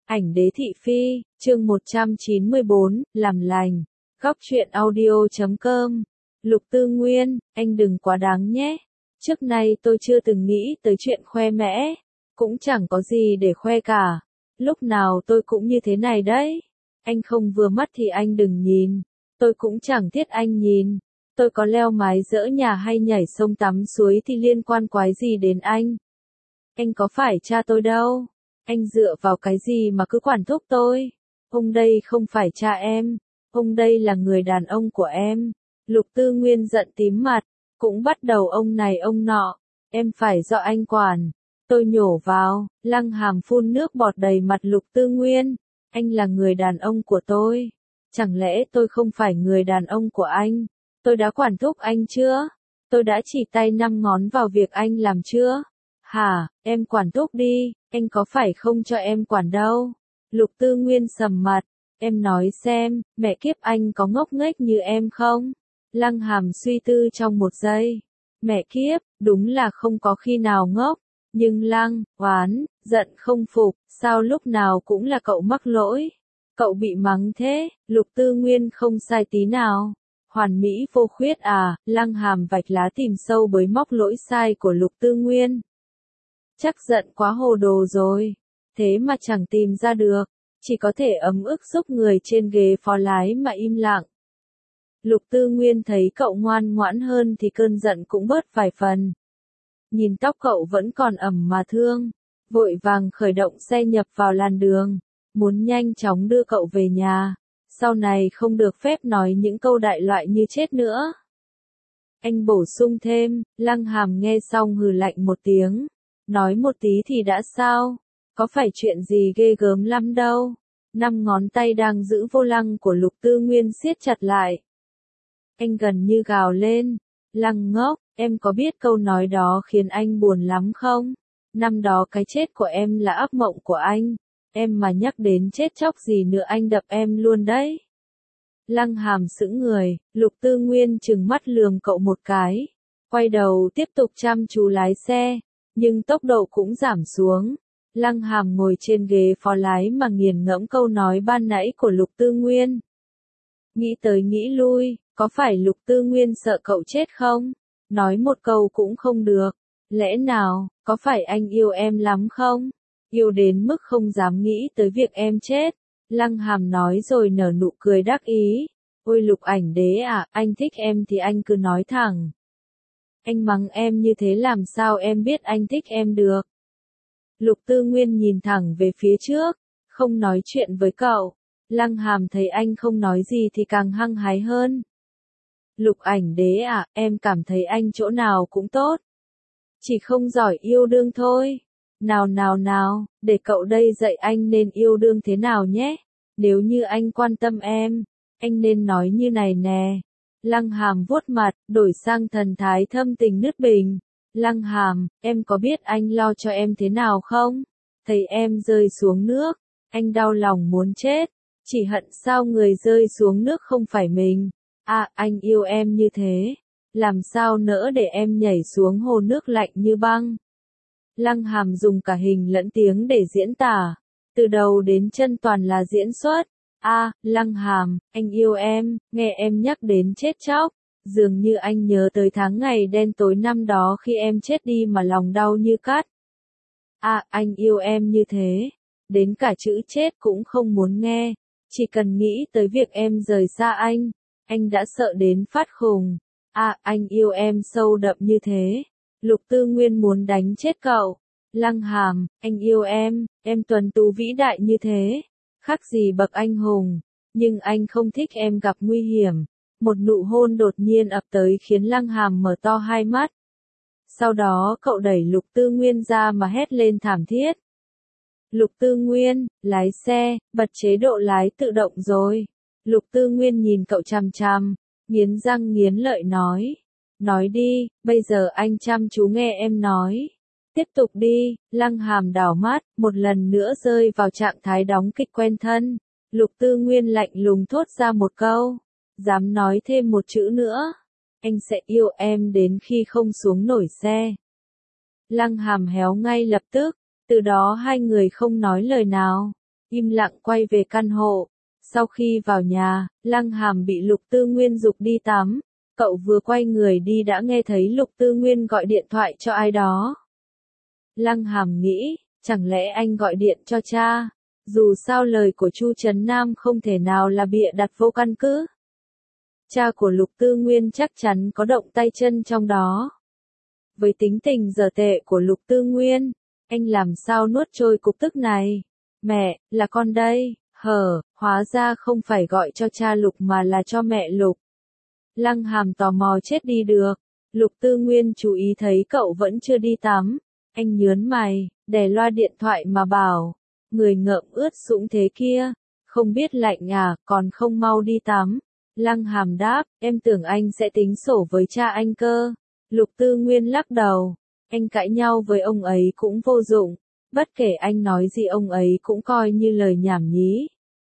Ảnh đế thị phi, chương 194, làm lành. Góc truyện audio.com. Lục Tư Nguyên, anh đừng quá đáng nhé. Trước nay tôi chưa từng nghĩ tới chuyện khoe mẽ. Cũng chẳng có gì để khoe cả. Lúc nào tôi cũng như thế này đấy. Anh không vừa mắt thì anh đừng nhìn. Tôi cũng chẳng thiết anh nhìn. Tôi có leo mái dỡ nhà hay nhảy sông tắm suối thì liên quan quái gì đến anh. Anh có phải cha tôi đâu. Anh dựa vào cái gì mà cứ quản thúc tôi? Ông đây không phải cha em. Ông đây là người đàn ông của em. Lục Tư Nguyên giận tím mặt. Cũng bắt đầu ông này ông nọ. Em phải do anh quản. Tôi nhổ vào, Lăng Hàm phun nước bọt đầy mặt Lục Tư Nguyên. Anh là người đàn ông của tôi. Chẳng lẽ tôi không phải người đàn ông của anh? Tôi đã quản thúc anh chưa? Tôi đã chỉ tay 5 ngón vào việc anh làm chưa? Hả, em quản thúc đi, anh có phải không cho em quản đâu. Lục Tư Nguyên sầm mặt, em nói xem, mẹ kiếp anh có ngốc nghếch như em không? Lăng Hàm suy tư trong một giây. Mẹ kiếp, đúng là không có khi nào ngốc. Nhưng Lăng, oán, giận không phục, sao lúc nào cũng là cậu mắc lỗi? Cậu bị mắng thế, Lục Tư Nguyên không sai tí nào. Hoàn mỹ vô khuyết à, Lăng Hàm vạch lá tìm sâu bới móc lỗi sai của Lục Tư Nguyên. Chắc giận quá hồ đồ rồi. Thế mà chẳng tìm ra được. Chỉ có thể ấm ức xúc người trên ghế phó lái mà im lặng. Lục Tư Nguyên thấy cậu ngoan ngoãn hơn thì cơn giận cũng bớt vài phần. Nhìn tóc cậu vẫn còn ẩm mà thương. Vội vàng khởi động xe nhập vào làn đường. Muốn nhanh chóng đưa cậu về nhà. Sau này không được phép nói những câu đại loại như chết nữa. Anh bổ sung thêm, Lăng Hàm nghe xong hừ lạnh một tiếng. Nói một tí thì đã sao? Có phải chuyện gì ghê gớm lắm đâu. 5 ngón tay đang giữ vô lăng của Lục Tư Nguyên siết chặt lại. Anh gần như gào lên. Lăng ngốc, em có biết câu nói đó khiến anh buồn lắm không? Năm đó cái chết của em là ác mộng của anh. Em mà nhắc đến chết chóc gì nữa anh đập em luôn đấy. Lăng Hàm sững người, Lục Tư Nguyên trừng mắt lườm cậu một cái. Quay đầu tiếp tục chăm chú lái xe. Nhưng tốc độ cũng giảm xuống. Lăng Hàm ngồi trên ghế phó lái mà nghiền ngẫm câu nói ban nãy của Lục Tư Nguyên. Nghĩ tới nghĩ lui, có phải Lục Tư Nguyên sợ cậu chết không? Nói một câu cũng không được. Lẽ nào, có phải anh yêu em lắm không? Yêu đến mức không dám nghĩ tới việc em chết. Lăng Hàm nói rồi nở nụ cười đắc ý. Ôi Lục ảnh đế à, anh thích em thì anh cứ nói thẳng. Anh mắng em như thế làm sao em biết anh thích em được. Lục Tư Nguyên nhìn thẳng về phía trước, không nói chuyện với cậu. Lăng Hàm thấy anh không nói gì thì càng hăng hái hơn. Lục ảnh đế à, em cảm thấy anh chỗ nào cũng tốt. Chỉ không giỏi yêu đương thôi. Nào nào nào, để cậu đây dạy anh nên yêu đương thế nào nhé. Nếu như anh quan tâm em, anh nên nói như này nè. Lăng Hàm vuốt mặt, đổi sang thần thái thâm tình nứt bình. Lăng Hàm, em có biết anh lo cho em thế nào không? Thấy em rơi xuống nước, anh đau lòng muốn chết. Chỉ hận sao người rơi xuống nước không phải mình. À, anh yêu em như thế. Làm sao nỡ để em nhảy xuống hồ nước lạnh như băng. Lăng Hàm dùng cả hình lẫn tiếng để diễn tả. Từ đầu đến chân toàn là diễn xuất. À, Lăng Hàm, anh yêu em, nghe em nhắc đến chết chóc. Dường như anh nhớ tới tháng ngày đen tối năm đó khi em chết đi mà lòng đau như cắt. À, anh yêu em như thế. Đến cả chữ chết cũng không muốn nghe. Chỉ cần nghĩ tới việc em rời xa anh đã sợ đến phát khùng. À, anh yêu em sâu đậm như thế. Lục Tư Nguyên muốn đánh chết cậu. Lăng Hàm, anh yêu em tuấn tú vĩ đại như thế. Khác gì bậc anh hùng. Nhưng anh không thích em gặp nguy hiểm. Một nụ hôn đột nhiên ập tới khiến Lăng Hàm mở to hai mắt. Sau đó cậu đẩy Lục Tư Nguyên ra mà hét lên thảm thiết. Lục Tư Nguyên, lái xe, bật chế độ lái tự động rồi. Lục Tư Nguyên nhìn cậu chằm chằm, nghiến răng nghiến lợi nói. Nói đi, bây giờ anh chăm chú nghe em nói. Tiếp tục đi, Lăng Hàm đảo mắt, một lần nữa rơi vào trạng thái đóng kịch quen thân. Lục Tư Nguyên lạnh lùng thốt ra một câu. Dám nói thêm một chữ nữa. Anh sẽ yêu em đến khi không xuống nổi xe. Lăng Hàm héo ngay lập tức. Từ đó hai người không nói lời nào. im lặng quay về căn hộ. Sau khi vào nhà, Lăng Hàm bị Lục Tư Nguyên giục đi tắm. Cậu vừa quay người đi đã nghe thấy Lục Tư Nguyên gọi điện thoại cho ai đó. Lăng Hàm nghĩ, chẳng lẽ anh gọi điện cho cha? Dù sao lời của Chu Trấn Nam không thể nào là bịa đặt vô căn cứ. Cha của Lục Tư Nguyên chắc chắn có động tay chân trong đó. Với tính tình dở tệ của Lục Tư Nguyên, anh làm sao nuốt trôi cục tức này? Mẹ, là con đây, hóa ra không phải gọi cho cha Lục mà là cho mẹ Lục. Lăng Hàm tò mò chết đi được. Lục Tư Nguyên chú ý thấy cậu vẫn chưa đi tắm. Anh nhớn mày, đè loa điện thoại mà bảo. Người ngợm ướt sũng thế kia, không biết lạnh à, còn không mau đi tắm. Lăng Hàm đáp, em tưởng anh sẽ tính sổ với cha anh cơ. Lục Tư Nguyên lắc đầu, anh cãi nhau với ông ấy cũng vô dụng. Bất kể anh nói gì ông ấy cũng coi như lời nhảm nhí.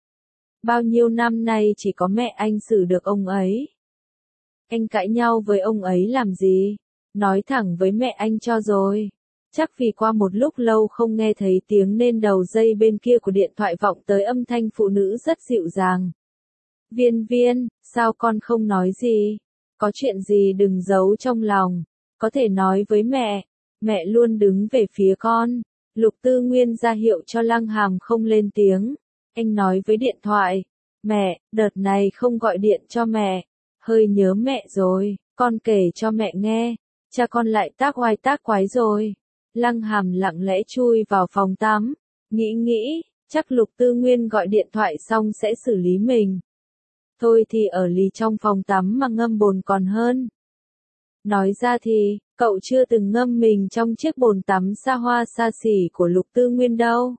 Bao nhiêu năm nay chỉ có mẹ anh xử được ông ấy. Anh cãi nhau với ông ấy làm gì? Nói thẳng với mẹ anh cho rồi. Chắc vì qua một lúc lâu không nghe thấy tiếng nên đầu dây bên kia của điện thoại vọng tới âm thanh phụ nữ rất dịu dàng. Viên Viên, sao con không nói gì? Có chuyện gì đừng giấu trong lòng. Có thể nói với mẹ luôn đứng về phía con. Lục Tư Nguyên ra hiệu cho Lăng Hàm không lên tiếng. Anh nói với điện thoại. Mẹ, đợt này không gọi điện cho mẹ. Hơi nhớ mẹ rồi, con kể cho mẹ nghe. Cha con lại tác oai tác quái rồi. Lăng Hàm lặng lẽ chui vào phòng tắm. Nghĩ, chắc Lục Tư Nguyên gọi điện thoại xong sẽ xử lý mình. Thôi thì ở lì trong phòng tắm mà ngâm bồn còn hơn. Nói ra thì, cậu chưa từng ngâm mình trong chiếc bồn tắm xa hoa xa xỉ của Lục Tư Nguyên đâu.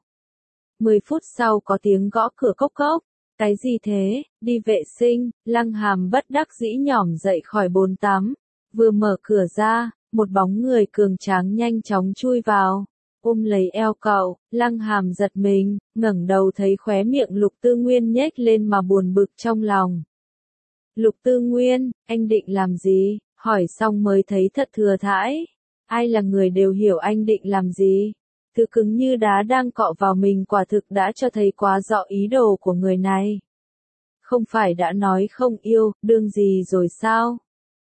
10 phút sau có tiếng gõ cửa cốc cốc. Cái gì thế? Đi vệ sinh. Lăng Hàm bất đắc dĩ nhỏm dậy khỏi bồn tắm. Vừa mở cửa ra, một bóng người cường tráng nhanh chóng chui vào. Ôm lấy eo cậu, Lăng Hàm giật mình, ngẩng đầu thấy khóe miệng Lục Tư Nguyên nhếch lên mà buồn bực trong lòng. Lục Tư Nguyên, anh định làm gì? Hỏi xong mới thấy thật thừa thãi. Ai là người đều hiểu anh định làm gì. Thứ cứng như đá đang cọ vào mình quả thực đã cho thấy quá rõ ý đồ của người này. Không phải đã nói không yêu, đương gì rồi sao?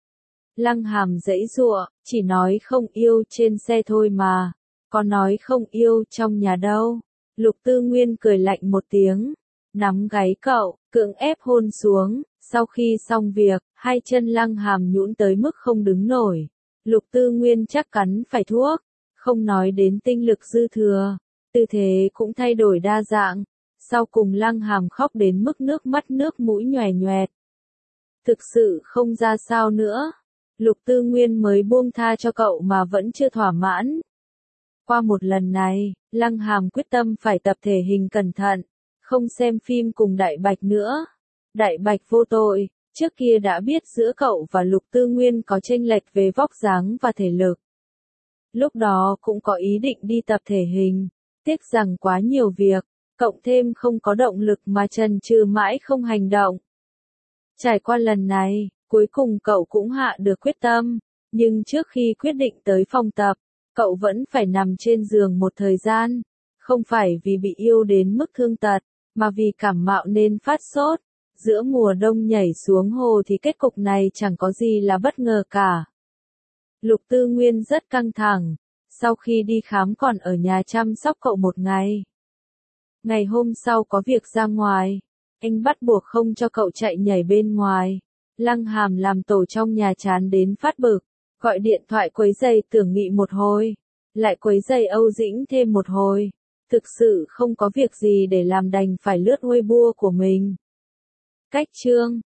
Lăng Hàm giãy giụa, chỉ nói không yêu trên xe thôi mà. Có nói không yêu trong nhà đâu. Lục Tư Nguyên cười lạnh một tiếng. Nắm gáy cậu, cưỡng ép hôn xuống. Sau khi xong việc, hai chân Lăng Hàm nhũn tới mức không đứng nổi. Lục Tư Nguyên chắc cắn phải thuốc. Không nói đến tinh lực dư thừa. Tư thế cũng thay đổi đa dạng. Sau cùng Lăng Hàm khóc đến mức nước mắt nước mũi nhòe nhoẹt. Thực sự không ra sao nữa. Lục Tư Nguyên mới buông tha cho cậu mà vẫn chưa thỏa mãn. Qua một lần này, Lăng Hàm quyết tâm phải tập thể hình cẩn thận, không xem phim cùng Đại Bạch nữa. Đại Bạch vô tội, trước kia đã biết giữa cậu và Lục Tư Nguyên có chênh lệch về vóc dáng và thể lực. Lúc đó cũng có ý định đi tập thể hình, tiếc rằng quá nhiều việc, cộng thêm không có động lực mà chần chừ mãi không hành động. Trải qua lần này, cuối cùng cậu cũng hạ được quyết tâm, nhưng trước khi quyết định tới phòng tập, cậu vẫn phải nằm trên giường một thời gian, không phải vì bị yêu đến mức thương tật, mà vì cảm mạo nên phát sốt. Giữa mùa đông nhảy xuống hồ thì kết cục này chẳng có gì là bất ngờ cả. Lục Tư Nguyên rất căng thẳng, sau khi đi khám còn ở nhà chăm sóc cậu một ngày. Ngày hôm sau có việc ra ngoài, anh bắt buộc không cho cậu chạy nhảy bên ngoài. Lăng Hàm làm tổ trong nhà chán đến phát bực, gọi điện thoại quấy rầy Tưởng Nghị một hồi, lại quấy rầy Âu Dĩnh thêm một hồi. Thực sự không có việc gì để làm đành phải lướt Weibo của mình. Cách chương